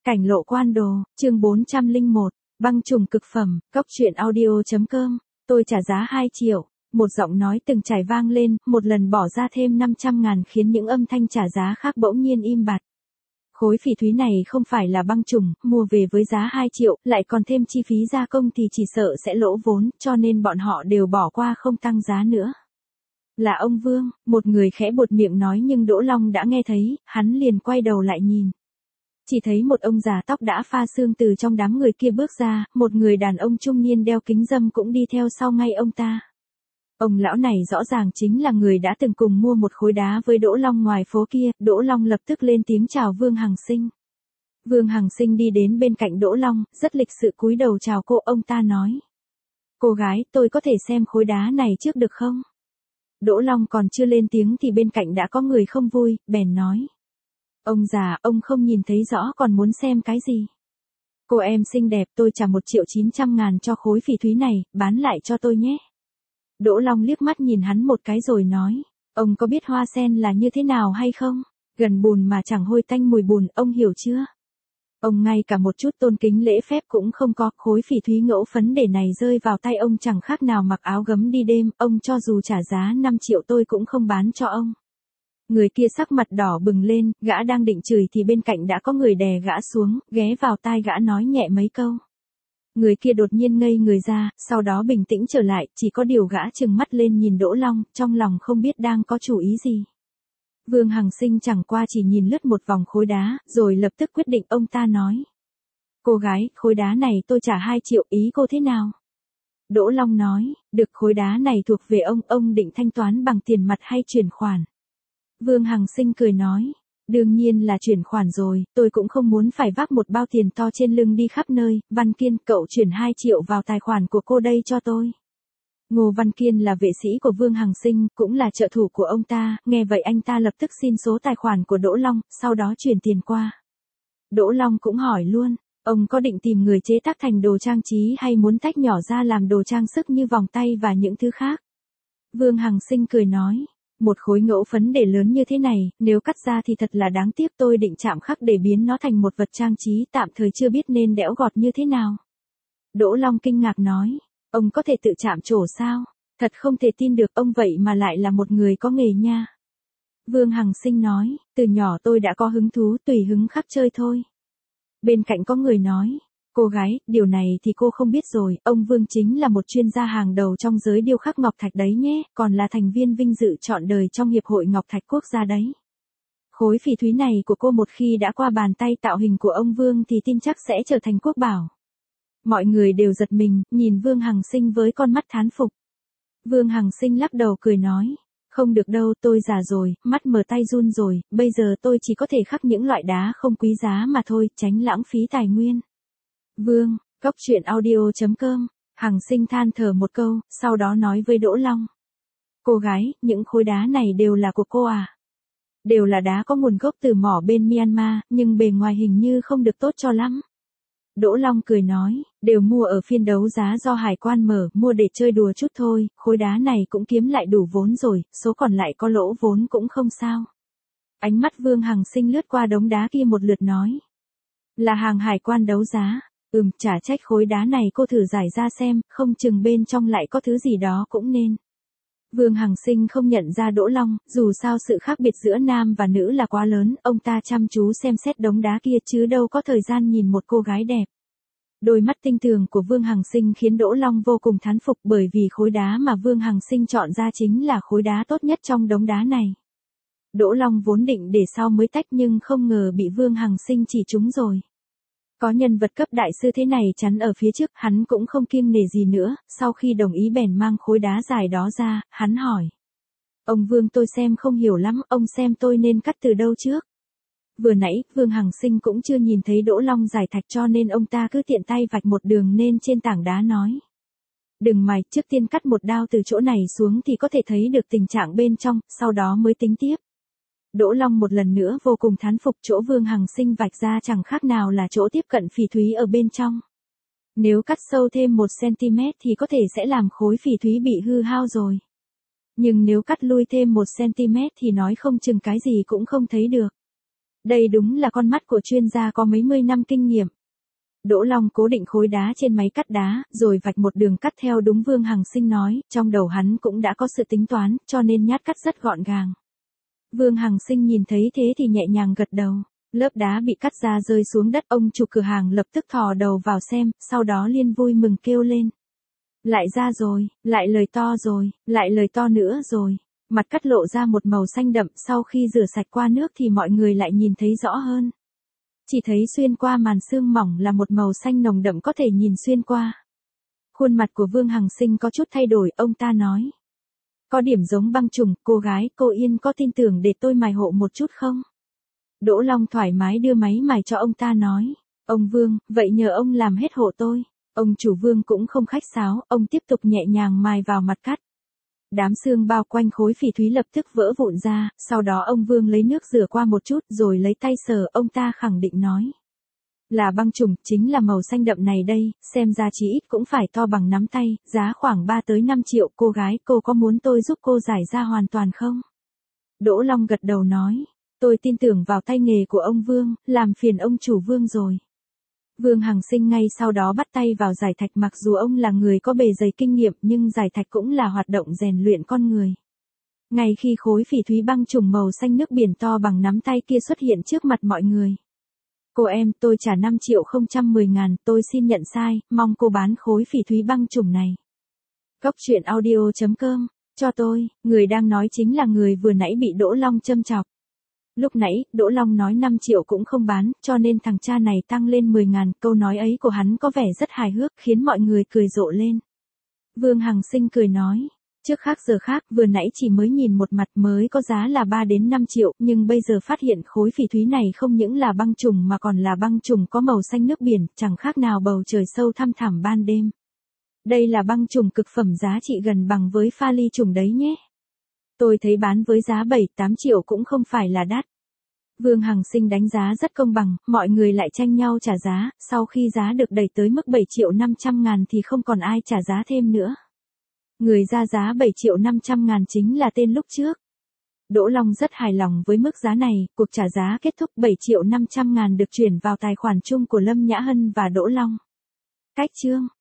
Cảnh lộ quan đồ, chương 401, băng trùng cực phẩm, cóc truyện audio.com, tôi trả giá 2 triệu. Một giọng nói từng trải vang lên, một lần bỏ ra thêm 500.000 khiến những âm thanh trả giá khác bỗng nhiên im bặt. Khối phỉ thúy này không phải là băng trùng, mua về với giá 2 triệu, lại còn thêm chi phí gia công thì chỉ sợ sẽ lỗ vốn, cho nên bọn họ đều bỏ qua không tăng giá nữa. Là ông Vương, một người khẽ buột miệng nói, nhưng Đỗ Long đã nghe thấy, hắn liền quay đầu lại nhìn. Chỉ thấy một ông già tóc đã pha sương từ trong đám người kia bước ra, một người đàn ông trung niên đeo kính râm cũng đi theo sau ngay ông ta. Ông lão này rõ ràng chính là người đã từng cùng mua một khối đá với Đỗ Long ngoài phố kia. Đỗ Long lập tức lên tiếng chào Vương Hằng Sinh. Vương Hằng Sinh đi đến bên cạnh Đỗ Long, rất lịch sự cúi đầu chào cô. Ông ta nói: cô gái, tôi có thể xem khối đá này trước được không? Đỗ Long còn chưa lên tiếng thì bên cạnh đã có người không vui, bèn nói: ông già, ông không nhìn thấy rõ còn muốn xem cái gì? Cô em xinh đẹp, tôi trả 1.900.000 cho khối phỉ thúy này, bán lại cho tôi nhé. Đỗ Long liếc mắt nhìn hắn một cái rồi nói: ông có biết hoa sen là như thế nào hay không? Gần bùn mà chẳng hôi tanh mùi bùn, ông hiểu chưa? Ông ngay cả một chút tôn kính lễ phép cũng không có. Khối phỉ thúy ngẫu phấn để này rơi vào tay ông chẳng khác nào mặc áo gấm đi đêm. Ông cho dù trả giá 5 triệu tôi cũng không bán cho ông. Người kia sắc mặt đỏ bừng lên, gã đang định chửi thì bên cạnh đã có người đè gã xuống, ghé vào tai gã nói nhẹ mấy câu. Người kia đột nhiên ngây người ra, sau đó bình tĩnh trở lại, chỉ có điều gã trừng mắt lên nhìn Đỗ Long, trong lòng không biết đang có chủ ý gì. Vương Hằng Sinh chẳng qua chỉ nhìn lướt một vòng khối đá, rồi lập tức quyết định. Ông ta nói: cô gái, khối đá này tôi trả 2 triệu, ý cô thế nào? Đỗ Long nói: được, khối đá này thuộc về ông định thanh toán bằng tiền mặt hay chuyển khoản? Vương Hằng Sinh cười nói: đương nhiên là chuyển khoản rồi, tôi cũng không muốn phải vác một bao tiền to trên lưng đi khắp nơi. Văn Kiên, cậu chuyển 2 triệu vào tài khoản của cô đây cho tôi. Ngô Văn Kiên là vệ sĩ của Vương Hằng Sinh, cũng là trợ thủ của ông ta, nghe vậy anh ta lập tức xin số tài khoản của Đỗ Long, sau đó chuyển tiền qua. Đỗ Long cũng hỏi luôn: ông có định tìm người chế tác thành đồ trang trí hay muốn tách nhỏ ra làm đồ trang sức như vòng tay và những thứ khác? Vương Hằng Sinh cười nói: một khối ngẫu phấn để lớn như thế này, nếu cắt ra thì thật là đáng tiếc, tôi định chạm khắc để biến nó thành một vật trang trí, tạm thời chưa biết nên đẽo gọt như thế nào. Đỗ Long kinh ngạc nói: ông có thể tự chạm trổ sao? Thật không thể tin được, ông vậy mà lại là một người có nghề nha. Vương Hằng Sinh nói: từ nhỏ tôi đã có hứng thú, tùy hứng khắc chơi thôi. Bên cạnh có người nói: cô gái, điều này thì cô không biết rồi, ông Vương chính là một chuyên gia hàng đầu trong giới điêu khắc ngọc thạch đấy nhé, còn là thành viên vinh dự trọn đời trong Hiệp hội Ngọc Thạch Quốc gia đấy. Khối phỉ thúy này của cô một khi đã qua bàn tay tạo hình của ông Vương thì tin chắc sẽ trở thành quốc bảo. Mọi người đều giật mình, nhìn Vương Hằng Sinh với con mắt thán phục. Vương Hằng Sinh lắc đầu cười nói: không được đâu, tôi già rồi, mắt mờ tay run rồi, bây giờ tôi chỉ có thể khắc những loại đá không quý giá mà thôi, tránh lãng phí tài nguyên. Vương, cóc truyện audio.com, Hằng Sinh than thở một câu, sau đó nói với Đỗ Long: cô gái, những khối đá này đều là của cô à? Đều là đá có nguồn gốc từ mỏ bên Myanmar, nhưng bề ngoài hình như không được tốt cho lắm. Đỗ Long cười nói: đều mua ở phiên đấu giá do hải quan mở, mua để chơi đùa chút thôi, khối đá này cũng kiếm lại đủ vốn rồi, số còn lại có lỗ vốn cũng không sao. Ánh mắt Vương Hằng Sinh lướt qua đống đá kia một lượt nói: là hàng hải quan đấu giá? Chả trách, khối đá này cô thử giải ra xem, không chừng bên trong lại có thứ gì đó cũng nên. Vương Hằng Sinh không nhận ra Đỗ Long, dù sao sự khác biệt giữa nam và nữ là quá lớn, ông ta chăm chú xem xét đống đá kia chứ đâu có thời gian nhìn một cô gái đẹp. Đôi mắt tinh tường của Vương Hằng Sinh khiến Đỗ Long vô cùng thán phục, bởi vì khối đá mà Vương Hằng Sinh chọn ra chính là khối đá tốt nhất trong đống đá này. Đỗ Long vốn định để sau mới tách nhưng không ngờ bị Vương Hằng Sinh chỉ trúng rồi. Có nhân vật cấp đại sư thế này chắn ở phía trước, hắn cũng không kiêng nể gì nữa, sau khi đồng ý bèn mang khối đá dài đó ra, hắn hỏi: ông Vương, tôi xem không hiểu lắm, ông xem tôi nên cắt từ đâu trước? Vừa nãy, Vương Hằng Sinh cũng chưa nhìn thấy Đỗ Long giải thạch cho nên ông ta cứ tiện tay vạch một đường nên trên tảng đá nói: đừng mài, trước tiên cắt một đao từ chỗ này xuống thì có thể thấy được tình trạng bên trong, sau đó mới tính tiếp. Đỗ Long một lần nữa vô cùng thán phục, chỗ Vương Hằng Sinh vạch ra chẳng khác nào là chỗ tiếp cận phỉ thúy ở bên trong. Nếu cắt sâu thêm 1 cm thì có thể sẽ làm khối phỉ thúy bị hư hao rồi. Nhưng nếu cắt lui thêm 1 cm thì nói không chừng cái gì cũng không thấy được. Đây đúng là con mắt của chuyên gia có mấy mươi năm kinh nghiệm. Đỗ Long cố định khối đá trên máy cắt đá, rồi vạch một đường cắt theo đúng Vương Hằng Sinh nói, trong đầu hắn cũng đã có sự tính toán, cho nên nhát cắt rất gọn gàng. Vương Hằng Sinh nhìn thấy thế thì nhẹ nhàng gật đầu. Lớp đá bị cắt ra rơi xuống đất, ông chủ cửa hàng lập tức thò đầu vào xem, sau đó liên vui mừng kêu lên. Lại ra rồi, lại lời to rồi, lại lời to nữa rồi. Mặt cắt lộ ra một màu xanh đậm, sau khi rửa sạch qua nước thì mọi người lại nhìn thấy rõ hơn. Chỉ thấy xuyên qua màn sương mỏng là một màu xanh nồng đậm có thể nhìn xuyên qua. Khuôn mặt của Vương Hằng Sinh có chút thay đổi, ông ta nói. Có điểm giống băng trùng, cô gái, cô Yên có tin tưởng để tôi mài hộ một chút không? Đỗ Long thoải mái đưa máy mài cho ông ta nói. Ông Vương, vậy nhờ ông làm hết hộ tôi. Ông chủ Vương cũng không khách sáo, ông tiếp tục nhẹ nhàng mài vào mặt cắt. Đám xương bao quanh khối phỉ thúy lập tức vỡ vụn ra, sau đó ông Vương lấy nước rửa qua một chút rồi lấy tay sờ, ông ta khẳng định nói. Là băng trùng, chính là màu xanh đậm này đây, xem ra chí ít cũng phải to bằng nắm tay, giá khoảng 3 tới 5 triệu, cô gái, cô có muốn tôi giúp cô giải ra hoàn toàn không? Đỗ Long gật đầu nói, tôi tin tưởng vào tay nghề của ông Vương, làm phiền ông chủ Vương rồi. Vương Hằng Sinh ngay sau đó bắt tay vào giải thạch, mặc dù ông là người có bề dày kinh nghiệm nhưng giải thạch cũng là hoạt động rèn luyện con người. Ngay khi khối phỉ thúy băng trùng màu xanh nước biển to bằng nắm tay kia xuất hiện trước mặt mọi người. Cô em, tôi trả 5.010.000, tôi xin nhận sai, mong cô bán khối phỉ thúy băng trùng này. Cốc truyện audio.com, cho tôi, người đang nói chính là người vừa nãy bị Đỗ Long châm chọc. Lúc nãy, Đỗ Long nói 5 triệu cũng không bán, cho nên thằng cha này tăng lên 10.000, câu nói ấy của hắn có vẻ rất hài hước, khiến mọi người cười rộ lên. Vương Hằng Sinh cười nói, trước khác giờ khác, vừa nãy chỉ mới nhìn một mặt mới có giá là 3 đến 5 triệu, nhưng bây giờ phát hiện khối phỉ thúy này không những là băng trùng mà còn là băng trùng có màu xanh nước biển, chẳng khác nào bầu trời sâu thăm thẳm ban đêm. Đây là băng trùng cực phẩm giá trị gần bằng với pha ly trùng đấy nhé. Tôi thấy bán với giá 7-8 triệu cũng không phải là đắt. Vương Hằng Sinh đánh giá rất công bằng, mọi người lại tranh nhau trả giá, sau khi giá được đẩy tới mức 7.500.000 thì không còn ai trả giá thêm nữa. Người ra giá 7.500.000 chính là tên lúc trước. Đỗ Long rất hài lòng với mức giá này, cuộc trả giá kết thúc 7.500.000 được chuyển vào tài khoản chung của Lâm Nhã Hân và Đỗ Long. Cách chương